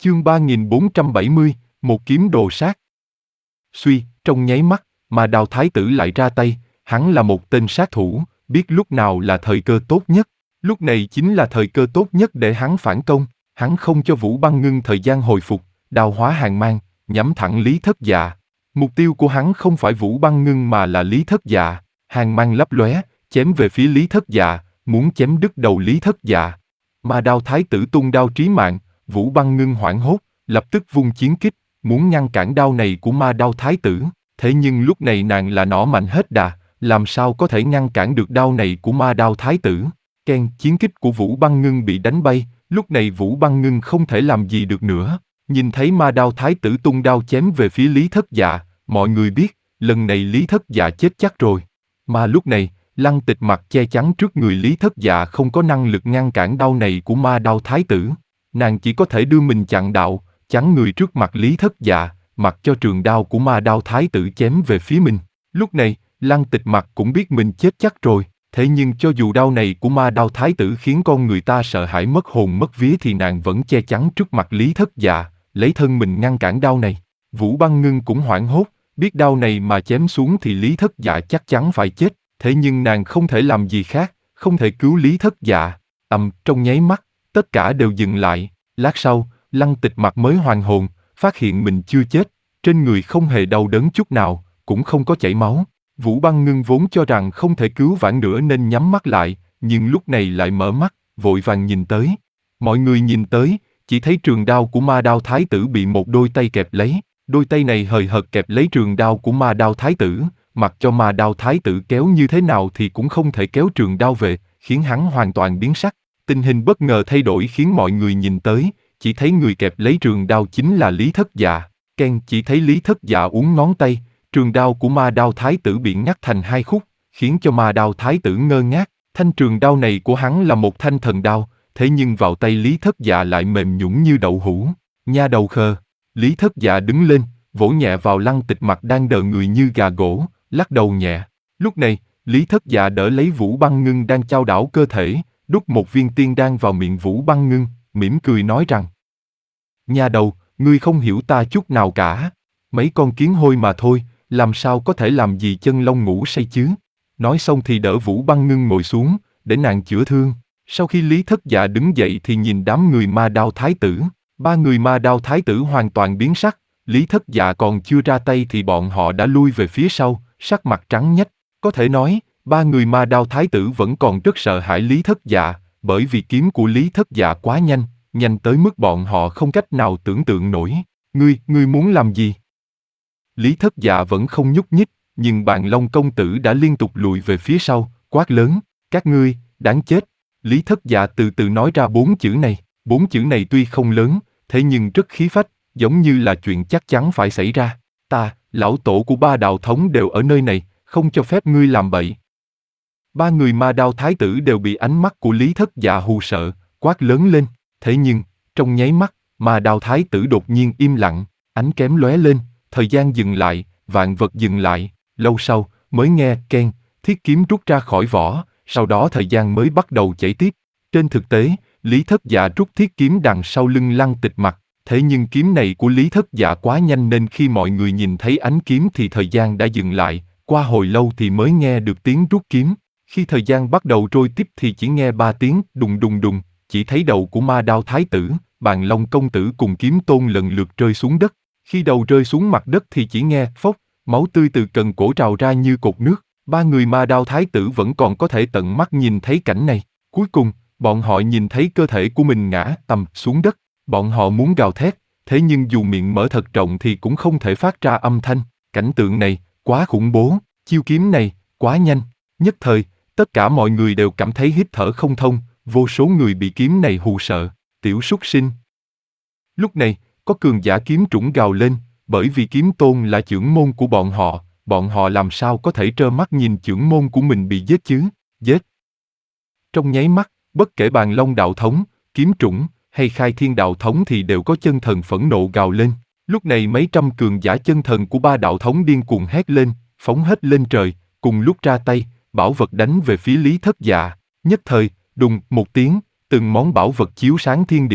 Chương 3470, một kiếm đồ sát. Suy, trong nháy mắt, mà Đao Thái tử lại ra tay, hắn là một tên sát thủ, biết lúc nào là thời cơ tốt nhất. Lúc này chính là thời cơ tốt nhất để hắn phản công, hắn không cho Vũ Băng Ngưng thời gian hồi phục, đao hóa hàn mang, nhắm thẳng Lý Thất Dạ. Mục tiêu của hắn không phải Vũ Băng Ngưng mà là Lý Thất Dạ, hàn mang lấp lóe, chém về phía Lý Thất Dạ, muốn chém đứt đầu Lý Thất Dạ. Mà Đao Thái tử tung đao trí mạng, Vũ Băng Ngưng hoảng hốt, lập tức vung chiến kích, muốn ngăn cản đao này của Ma Đao Thái tử. Thế nhưng lúc này nàng là nỏ mạnh hết đà, làm sao có thể ngăn cản được đao này của Ma Đao Thái tử. Keng, chiến kích của Vũ Băng Ngưng bị đánh bay, lúc này Vũ Băng Ngưng không thể làm gì được nữa. Nhìn thấy Ma Đao Thái tử tung đao chém về phía Lý Thất Dạ, mọi người biết, lần này Lý Thất Dạ chết chắc rồi. Mà lúc này, Lăng Tịch Mặc che chắn trước người Lý Thất Dạ không có năng lực ngăn cản đao này của Ma Đao Thái tử. Nàng chỉ có thể đưa mình chặn đạo, chắn người trước mặt Lý Thất Dạ, mặc cho trường đao của Ma Đao Thái tử chém về phía mình. Lúc này, Lăng Tịch Mặc cũng biết mình chết chắc rồi, thế nhưng cho dù đao này của Ma Đao Thái tử khiến con người ta sợ hãi mất hồn mất vía thì nàng vẫn che chắn trước mặt Lý Thất Dạ, lấy thân mình ngăn cản đao này. Vũ Băng Ngưng cũng hoảng hốt, biết đao này mà chém xuống thì Lý Thất Dạ chắc chắn phải chết, thế nhưng nàng không thể làm gì khác, không thể cứu Lý Thất Dạ. Trong nháy mắt, tất cả đều dừng lại. Lát sau, Lăng Tịch Mặc mới hoàn hồn, phát hiện mình chưa chết, trên người không hề đau đớn chút nào, cũng không có chảy máu. Vũ Băng Ngưng vốn cho rằng không thể cứu vãn nữa nên nhắm mắt lại, nhưng lúc này lại mở mắt, vội vàng nhìn tới. Mọi người nhìn tới, chỉ thấy trường đao của Ma Đao Thái tử bị một đôi tay kẹp lấy, đôi tay này hời hợt kẹp lấy trường đao của Ma Đao Thái tử, mặc cho Ma Đao Thái tử kéo như thế nào thì cũng không thể kéo trường đao về, khiến hắn hoàn toàn biến sắc. Tình hình bất ngờ thay đổi khiến mọi người nhìn tới, chỉ thấy người kẹp lấy trường đao chính là Lý Thất Dạ. Ken chỉ thấy Lý Thất Dạ uốn ngón tay, trường đao của Ma Đao Thái tử bị ngắt thành hai khúc, khiến cho Ma Đao Thái tử ngơ ngác. Thanh trường đao này của hắn là một thanh thần đao, thế nhưng vào tay Lý Thất Dạ lại mềm nhũn như đậu hũ. Nha đầu khờ. Lý Thất Dạ đứng lên, vỗ nhẹ vào Lăng Tịch Mặc đang đờ người như gà gỗ, lắc đầu nhẹ. Lúc này, Lý Thất Dạ đỡ lấy Vũ Băng Ngưng đang chao đảo cơ thể, đút một viên tiên đan vào miệng Vũ Băng Ngưng, mỉm cười nói rằng: Nha đầu, ngươi không hiểu ta chút nào cả. Mấy con kiến hôi mà thôi, làm sao có thể làm gì chân lông ngủ say chứ? Nói xong thì đỡ Vũ Băng Ngưng ngồi xuống, để nàng chữa thương. Sau khi Lý Thất Dạ đứng dậy thì nhìn đám người Ma Đao Thái tử. Ba người Ma Đao Thái tử hoàn toàn biến sắc. Lý Thất Dạ còn chưa ra tay thì bọn họ đã lui về phía sau, sắc mặt trắng nhách. Có thể nói, ba người Ma Đao Thái tử vẫn còn rất sợ hãi Lý Thất Dạ, bởi vì kiếm của Lý Thất Dạ quá nhanh, nhanh tới mức bọn họ không cách nào tưởng tượng nổi. Ngươi muốn làm gì? Lý Thất Dạ vẫn không nhúc nhích, nhưng Bàn Long công tử đã liên tục lùi về phía sau, quát lớn: Các ngươi, đáng chết! Lý Thất Dạ từ từ nói ra bốn chữ này. Bốn chữ này tuy không lớn, thế nhưng rất khí phách, giống như là chuyện chắc chắn phải xảy ra. Ta, lão tổ của ba đạo thống đều ở nơi này, không cho phép ngươi làm bậy. Ba người Ma Đao Thái tử đều bị ánh mắt của Lý Thất Dạ hù sợ, quát lớn lên. Thế nhưng, trong nháy mắt, Ma Đao Thái tử đột nhiên im lặng, ánh kém lóe lên, thời gian dừng lại, vạn vật dừng lại. Lâu sau, mới nghe keng, thiết kiếm rút ra khỏi vỏ, sau đó thời gian mới bắt đầu chảy tiếp. Trên thực tế, Lý Thất Dạ rút thiết kiếm đằng sau lưng Lăng Tịch Mặc, thế nhưng kiếm này của Lý Thất Dạ quá nhanh nên khi mọi người nhìn thấy ánh kiếm thì thời gian đã dừng lại, qua hồi lâu thì mới nghe được tiếng rút kiếm. Khi thời gian bắt đầu trôi tiếp thì chỉ nghe ba tiếng đùng đùng đùng, chỉ thấy đầu của Ma Đao Thái tử, Bàn Long công tử cùng Kiếm Tôn lần lượt rơi xuống đất. Khi đầu rơi xuống mặt đất thì chỉ nghe phốc, máu tươi từ cần cổ trào ra như cột nước. Ba người Ma Đao Thái tử vẫn còn có thể tận mắt nhìn thấy cảnh này. Cuối cùng, bọn họ nhìn thấy cơ thể của mình ngã tầm xuống đất. Bọn họ muốn gào thét, thế nhưng dù miệng mở thật rộng thì cũng không thể phát ra âm thanh. Cảnh tượng này, quá khủng bố, chiêu kiếm này, quá nhanh. Nhất thời, tất cả mọi người đều cảm thấy hít thở không thông, vô số người bị kiếm này hù sợ. Tiểu súc sinh. Lúc này, có cường giả kiếm trũng gào lên, bởi vì Kiếm Tôn là chưởng môn của bọn họ làm sao có thể trơ mắt nhìn chưởng môn của mình bị giết chứ? Giết! Trong nháy mắt, bất kể Bàn Long đạo thống, Kiếm Trũng hay Khai Thiên đạo thống thì đều có chân thần phẫn nộ gào lên. Lúc này mấy trăm cường giả chân thần của ba đạo thống điên cuồng hét lên, phóng hết lên trời, cùng lúc ra tay, bảo vật đánh về phía Lý Thất Dạ. Nhất thời, đùng một tiếng, từng món bảo vật chiếu sáng thiên địa,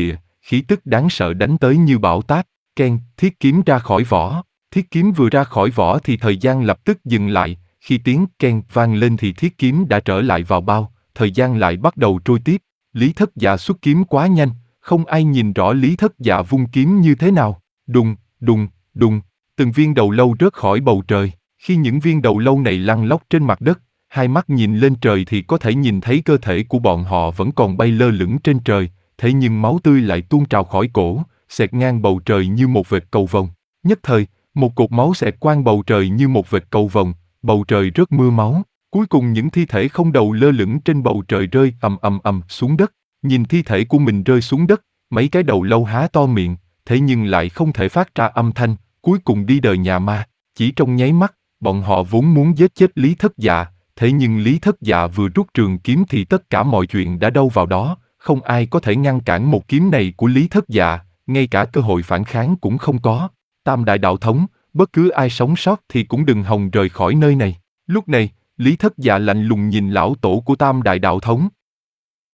khí tức đáng sợ đánh tới như bão táp. Keng, thiết kiếm ra khỏi vỏ. Thiết kiếm vừa ra khỏi vỏ thì thời gian lập tức dừng lại, khi tiếng keng vang lên thì thiết kiếm đã trở lại vào bao, thời gian lại bắt đầu trôi tiếp. Lý Thất Dạ xuất kiếm quá nhanh, không ai nhìn rõ Lý Thất Dạ vung kiếm như thế nào. Đùng, đùng, đùng, từng viên đầu lâu rớt khỏi bầu trời. Khi những viên đầu lâu này lăn lóc trên mặt đất, hai mắt nhìn lên trời thì có thể nhìn thấy cơ thể của bọn họ vẫn còn bay lơ lửng trên trời, thế nhưng máu tươi lại tuôn trào khỏi cổ, xẹt ngang bầu trời như một vệt cầu vồng. Nhất thời, một cột máu xẹt qua bầu trời như một vệt cầu vồng, bầu trời rớt mưa máu. Cuối cùng những thi thể không đầu lơ lửng trên bầu trời rơi ầm ầm ầm xuống đất. Nhìn thi thể của mình rơi xuống đất, mấy cái đầu lâu há to miệng, thế nhưng lại không thể phát ra âm thanh, cuối cùng đi đời nhà ma. Chỉ trong nháy mắt, bọn họ vốn muốn giết chết Lý Thất Dạ, thế nhưng Lý Thất Dạ vừa rút trường kiếm thì tất cả mọi chuyện đã đâu vào đó, không ai có thể ngăn cản một kiếm này của Lý Thất Dạ, ngay cả cơ hội phản kháng cũng không có. Tam Đại Đạo Thống, bất cứ ai sống sót thì cũng đừng hòng rời khỏi nơi này. Lúc này, Lý Thất Dạ lạnh lùng nhìn lão tổ của Tam Đại Đạo Thống.